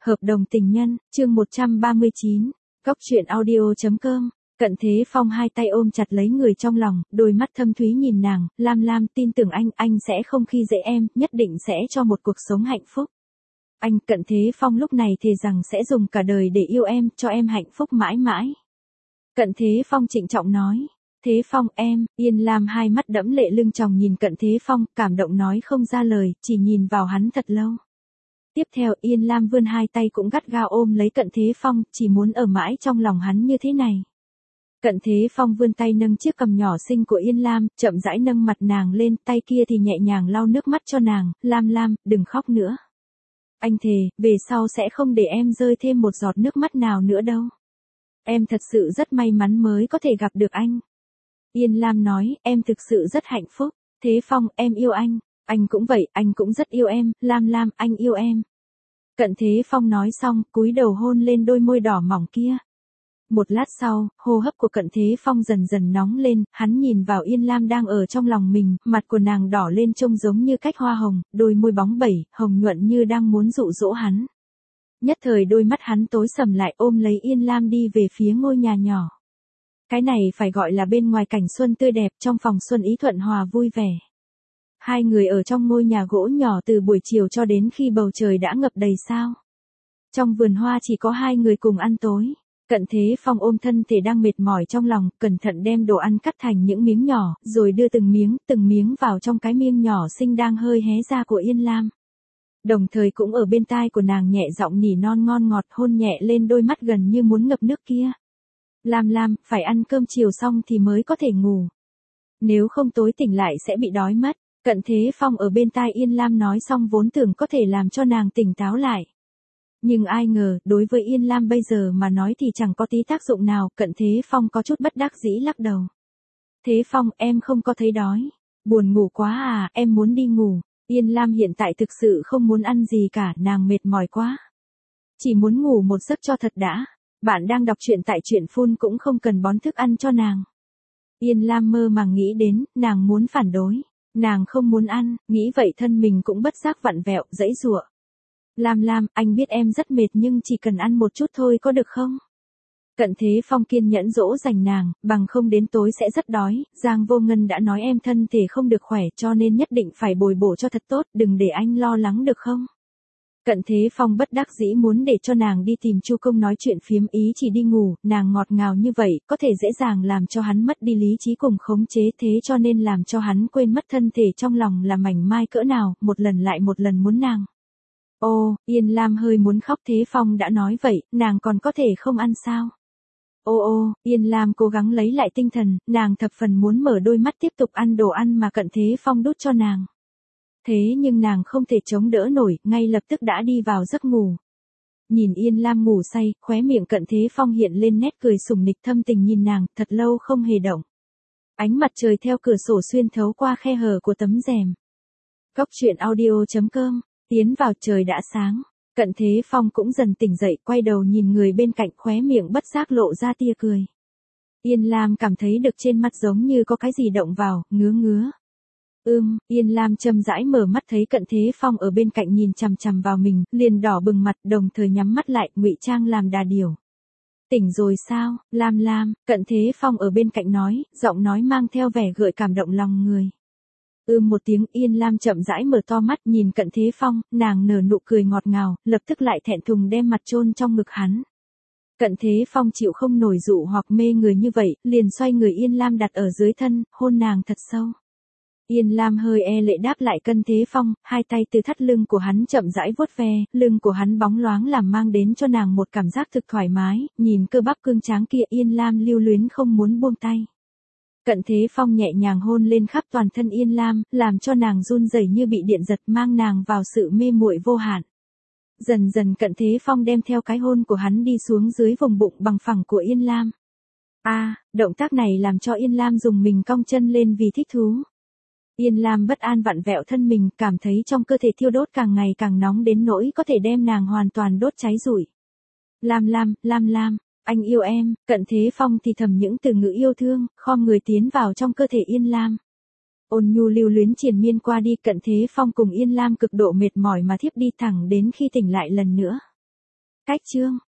Hợp đồng tình nhân, chương 139, Góc truyện audio.com. Cận Thế Phong hai tay ôm chặt lấy người trong lòng, đôi mắt thâm thúy nhìn nàng, Lam Lam tin tưởng anh sẽ không khi dễ em, nhất định sẽ cho một cuộc sống hạnh phúc. Anh Cận Thế Phong lúc này thề rằng sẽ dùng cả đời để yêu em, cho em hạnh phúc mãi mãi. Cận Thế Phong trịnh trọng nói. Thế Phong em, Yên Lam hai mắt đẫm lệ lưng tròng nhìn Cận Thế Phong, cảm động nói không ra lời, chỉ nhìn vào hắn thật lâu. Tiếp theo Yên Lam vươn hai tay cũng gắt gao ôm lấy Cận Thế Phong, chỉ muốn ở mãi trong lòng hắn như thế này. Cận Thế Phong vươn tay nâng chiếc cằm nhỏ xinh của Yên Lam, chậm rãi nâng mặt nàng lên, tay kia thì nhẹ nhàng lau nước mắt cho nàng, Lam Lam, đừng khóc nữa. Anh thề, về sau sẽ không để em rơi thêm một giọt nước mắt nào nữa đâu. Em thật sự rất may mắn mới có thể gặp được anh. Yên Lam nói, em thực sự rất hạnh phúc. Thế Phong, em yêu anh cũng vậy, anh cũng rất yêu em, Lam Lam, anh yêu em. Cận Thế Phong nói xong, cúi đầu hôn lên đôi môi đỏ mỏng kia. Một lát sau, hô hấp của Cận Thế Phong dần dần nóng lên, hắn nhìn vào Yên Lam đang ở trong lòng mình, mặt của nàng đỏ lên trông giống như cách hoa hồng, đôi môi bóng bẩy, hồng nhuận như đang muốn dụ dỗ hắn. Nhất thời đôi mắt hắn tối sầm lại ôm lấy Yên Lam đi về phía ngôi nhà nhỏ. Cái này phải gọi là bên ngoài cảnh xuân tươi đẹp, trong phòng xuân ý thuận hòa vui vẻ. Hai người ở trong ngôi nhà gỗ nhỏ từ buổi chiều cho đến khi bầu trời đã ngập đầy sao. Trong vườn hoa chỉ có hai người cùng ăn tối. Cận Thế Phong ôm thân thể đang mệt mỏi trong lòng, cẩn thận đem đồ ăn cắt thành những miếng nhỏ, rồi đưa từng miếng vào trong cái miệng nhỏ xinh đang hơi hé ra của Yên Lam. Đồng thời cũng ở bên tai của nàng nhẹ giọng nỉ non ngon ngọt, hôn nhẹ lên đôi mắt gần như muốn ngập nước kia. Lam Lam, phải ăn cơm chiều xong thì mới có thể ngủ. Nếu không tối tỉnh lại sẽ bị đói mất. Cận Thế Phong ở bên tai Yên Lam nói xong vốn tưởng có thể làm cho nàng tỉnh táo lại. Nhưng ai ngờ, đối với Yên Lam bây giờ mà nói thì chẳng có tí tác dụng nào, Cận Thế Phong có chút bất đắc dĩ lắc đầu. Thế Phong, em không có thấy đói. Buồn ngủ quá à, em muốn đi ngủ. Yên Lam hiện tại thực sự không muốn ăn gì cả, nàng mệt mỏi quá. Chỉ muốn ngủ một giấc cho thật đã. Bạn đang đọc truyện tại truyện Phun cũng không cần bón thức ăn cho nàng. Yên Lam mơ màng nghĩ đến, nàng muốn phản đối. Nàng không muốn ăn, nghĩ vậy thân mình cũng bất giác vặn vẹo, giãy giụa. Lam Lam, anh biết em rất mệt nhưng chỉ cần ăn một chút thôi có được không? Cận Thế Phong kiên nhẫn dỗ dành nàng, bằng không đến tối sẽ rất đói, Giang Vô Ngân đã nói em thân thể không được khỏe cho nên nhất định phải bồi bổ cho thật tốt, đừng để anh lo lắng được không? Cận Thế Phong bất đắc dĩ muốn để cho nàng đi tìm Chu Công nói chuyện phiếm, ý chỉ đi ngủ, nàng ngọt ngào như vậy, có thể dễ dàng làm cho hắn mất đi lý trí cùng khống chế, thế cho nên làm cho hắn quên mất thân thể trong lòng là mảnh mai cỡ nào, một lần lại một lần muốn nàng. Ô, Yên Lam hơi muốn khóc. Thế Phong đã nói vậy, nàng còn có thể không ăn sao? Ô, Yên Lam cố gắng lấy lại tinh thần, nàng thập phần muốn mở đôi mắt tiếp tục ăn đồ ăn mà Cận Thế Phong đút cho nàng. Thế nhưng nàng không thể chống đỡ nổi, ngay lập tức đã đi vào giấc ngủ. Nhìn Yên Lam ngủ say, khóe miệng Cận Thế Phong hiện lên nét cười sủng nịch thâm tình nhìn nàng, thật lâu không hề động. Ánh mặt trời theo cửa sổ xuyên thấu qua khe hở của tấm rèm. Góc truyện audio.com, tiến vào trời đã sáng. Cận Thế Phong cũng dần tỉnh dậy, quay đầu nhìn người bên cạnh, khóe miệng bất giác lộ ra tia cười. Yên Lam cảm thấy được trên mặt giống như có cái gì động vào, ngứa. Yên Lam chậm rãi mở mắt thấy Cận Thế Phong ở bên cạnh nhìn chằm chằm vào mình, liền đỏ bừng mặt, đồng thời nhắm mắt lại, ngụy trang làm đà điểu. Tỉnh rồi sao, Lam Lam? Cận Thế Phong ở bên cạnh nói, giọng nói mang theo vẻ gợi cảm động lòng người. Một tiếng. Yên Lam chậm rãi mở to mắt nhìn Cận Thế Phong, nàng nở nụ cười ngọt ngào, lập tức lại thẹn thùng đem mặt chôn trong ngực hắn. Cận Thế Phong chịu không nổi dụ hoặc mê người như vậy, liền xoay người Yên Lam đặt ở dưới thân, hôn nàng thật sâu. Yên Lam hơi e lệ đáp lại Cận Thế Phong, hai tay từ thắt lưng của hắn chậm rãi vuốt ve, lưng của hắn bóng loáng làm mang đến cho nàng một cảm giác thực thoải mái, nhìn cơ bắp cương tráng kia Yên Lam lưu luyến không muốn buông tay. Cận Thế Phong nhẹ nhàng hôn lên khắp toàn thân Yên Lam, làm cho nàng run rẩy như bị điện giật, mang nàng vào sự mê muội vô hạn. Dần dần Cận Thế Phong đem theo cái hôn của hắn đi xuống dưới vùng bụng bằng phẳng của Yên Lam. Động tác này làm cho Yên Lam dùng mình cong chân lên vì thích thú. Yên Lam bất an vặn vẹo thân mình, cảm thấy trong cơ thể thiêu đốt càng ngày càng nóng đến nỗi có thể đem nàng hoàn toàn đốt cháy rụi. Lam Lam, anh yêu em. Cận Thế Phong thì thầm những từ ngữ yêu thương, khom người tiến vào trong cơ thể Yên Lam. Ôn nhu lưu luyến triền miên qua đi, Cận Thế Phong cùng Yên Lam cực độ mệt mỏi mà thiếp đi thẳng đến khi tỉnh lại lần nữa. Cách chương